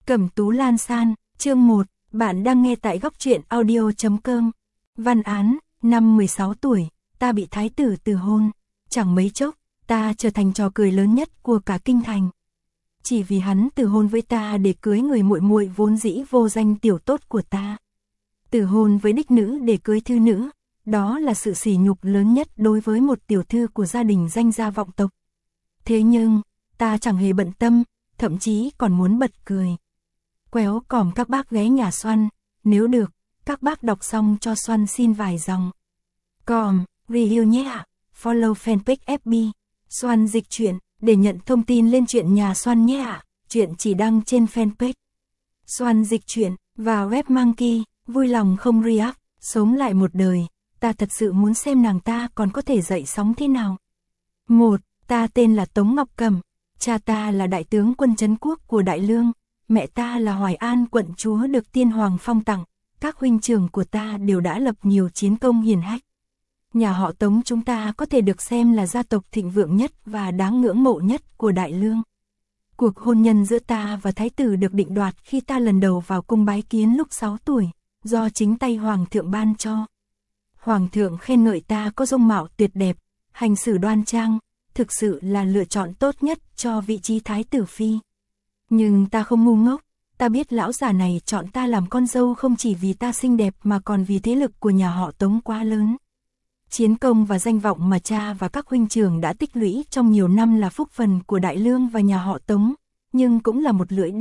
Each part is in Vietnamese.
Cẩm Tú Lan San, chương 1, bạn đang nghe tại góc truyện audio.com. Văn án, năm 16 tuổi, ta bị thái tử từ hôn. Chẳng mấy chốc, ta trở thành trò cười lớn nhất của cả kinh thành. Chỉ vì hắn từ hôn với ta để cưới người muội muội vốn dĩ vô danh tiểu tốt của ta. Từ hôn với đích nữ để cưới thư nữ, đó là sự sỉ nhục lớn nhất đối với một tiểu thư của gia đình danh gia vọng tộc. Thế nhưng, ta chẳng hề bận tâm, thậm chí còn muốn bật cười. Quéo còm các bác ghé nhà Xoăn, nếu được, các bác đọc xong cho Xoăn xin vài dòng. Còm, review nhé ạ, follow fanpage FB, Xoăn dịch truyện, để nhận thông tin lên chuyện nhà Xoăn nhé ạ, chuyện chỉ đăng trên fanpage. Xoăn dịch truyện, và web Monkey, vui lòng không react, sống lại một đời, ta thật sự muốn xem nàng ta còn có thể dậy sóng thế nào. 1. Ta tên là Tống Ngọc Cẩm, cha ta là đại tướng quân trấn quốc của Đại Lương, mẹ ta là Hoài An quận chúa được tiên hoàng phong tặng, các huynh trưởng của ta đều đã lập nhiều chiến công hiển hách. Nhà họ Tống chúng ta có thể được xem là gia tộc thịnh vượng nhất và đáng ngưỡng mộ nhất của Đại Lương. Cuộc hôn nhân giữa ta và thái tử được định đoạt khi ta lần đầu vào cung bái kiến lúc 6 tuổi, do chính tay hoàng thượng ban cho. Hoàng thượng khen ngợi ta có dung mạo tuyệt đẹp, hành xử đoan trang, thực sự là lựa chọn tốt nhất cho vị trí thái tử phi. Nhưng ta không ngu ngốc, ta biết lão già này chọn ta làm con dâu không chỉ vì ta xinh đẹp mà còn vì thế lực của nhà họ Tống quá lớn. Chiến công và danh vọng mà cha và các huynh trưởng đã tích lũy trong nhiều năm là phúc phần của Đại Lương và nhà họ Tống, nhưng cũng là một lưỡi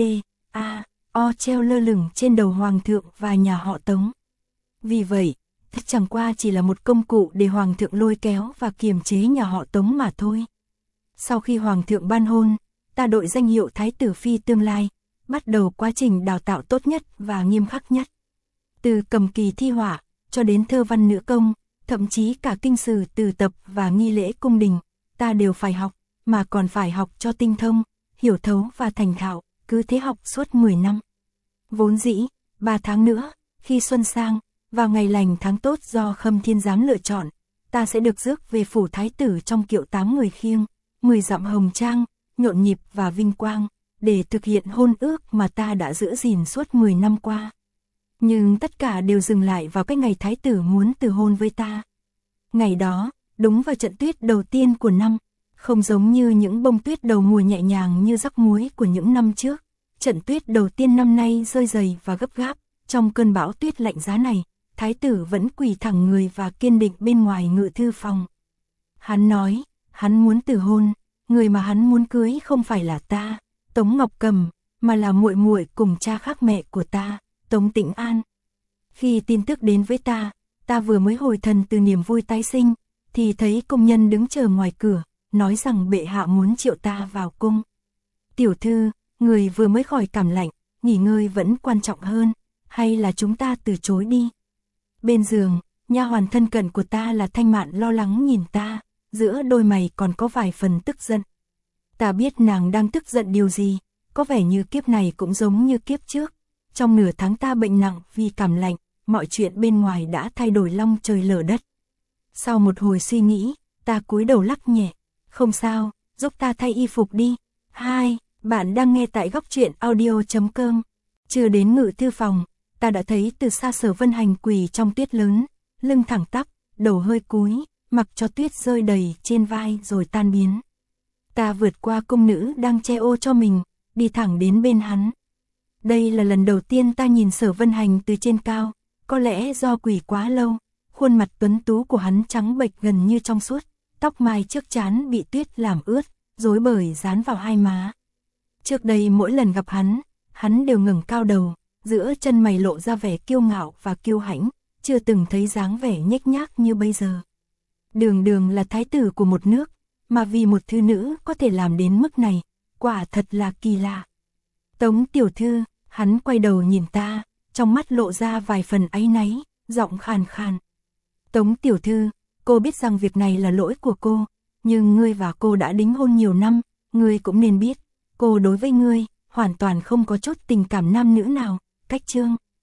o treo lơ lửng trên đầu hoàng thượng và nhà họ Tống. Vì vậy, chẳng qua chỉ là một công cụ để hoàng thượng lôi kéo và kiềm chế nhà họ Tống mà thôi. Sau khi hoàng thượng ban hôn, ta đội danh hiệu thái tử phi tương lai, bắt đầu quá trình đào tạo tốt nhất và nghiêm khắc nhất. Từ cầm kỳ thi họa, cho đến thơ văn nữ công, thậm chí cả kinh sử từ tập và nghi lễ cung đình, ta đều phải học, mà còn phải học cho tinh thông, hiểu thấu và thành thạo, cứ thế học suốt 10 năm. Vốn dĩ, 3 tháng nữa, khi xuân sang, vào ngày lành tháng tốt do Khâm Thiên Giám lựa chọn, ta sẽ được rước về phủ thái tử trong kiệu 8 người khiêng, 10 dặm hồng trang, nhộn nhịp và vinh quang, để thực hiện hôn ước mà ta đã giữ gìn suốt 10 năm qua. Nhưng tất cả đều dừng lại vào cái ngày thái tử muốn từ hôn với ta. Ngày đó, đúng vào trận tuyết đầu tiên của năm, không giống như những bông tuyết đầu mùa nhẹ nhàng như rắc muối của những năm trước. Trận tuyết đầu tiên năm nay rơi dày và gấp gáp, trong cơn bão tuyết lạnh giá này, thái tử vẫn quỳ thẳng người và kiên định bên ngoài ngự thư phòng. Hắn nói, hắn muốn từ hôn, người mà hắn muốn cưới không phải là ta, Tống Ngọc Cẩm, mà là muội muội cùng cha khác mẹ của ta, Tống Tĩnh An. Khi tin tức đến với ta vừa mới hồi thần từ niềm vui tái sinh, thì thấy công nhân đứng chờ ngoài cửa, nói rằng bệ hạ muốn triệu ta vào cung. Tiểu thư, người vừa mới khỏi cảm lạnh, nghỉ ngơi vẫn quan trọng hơn, hay là chúng ta từ chối đi. Bên giường, nha hoàn thân cận của ta là Thanh Mạn lo lắng nhìn ta, giữa đôi mày còn có vài phần tức giận. Ta biết nàng đang tức giận điều gì, có vẻ như kiếp này cũng giống như kiếp trước. Trong nửa tháng ta bệnh nặng vì cảm lạnh, mọi chuyện bên ngoài đã thay đổi long trời lở đất. Sau một hồi suy nghĩ, ta cúi đầu lắc nhẹ, không sao, giúp ta thay y phục đi. 2. Bạn đang nghe tại góc truyện audio.com. Chưa đến ngự thư phòng, ta đã thấy từ xa Sở Vân Hành quỳ trong tuyết lớn, lưng thẳng tắp, đầu hơi cúi, mặc cho tuyết rơi đầy trên vai rồi tan biến. Ta vượt qua cung nữ đang che ô cho mình, đi thẳng đến bên hắn. Đây là lần đầu tiên ta nhìn Sở Vân Hành từ trên cao, có lẽ do quỳ quá lâu, khuôn mặt tuấn tú của hắn trắng bệch gần như trong suốt, tóc mai trước trán bị tuyết làm ướt, rối bời dán vào hai má. Trước đây mỗi lần gặp hắn đều ngẩng cao đầu, giữa chân mày lộ ra vẻ kiêu ngạo và kiêu hãnh, chưa từng thấy dáng vẻ nhếch nhác như bây giờ. Đường đường là thái tử của một nước, mà vì một thư nữ có thể làm đến mức này, quả thật là kỳ lạ. Tống tiểu thư, hắn quay đầu nhìn ta, trong mắt lộ ra vài phần áy náy, giọng khàn khàn. Tống tiểu thư, cô biết rằng việc này là lỗi của cô, nhưng ngươi và cô đã đính hôn nhiều năm, ngươi cũng nên biết, cô đối với ngươi, hoàn toàn không có chút tình cảm nam nữ nào, cách chương.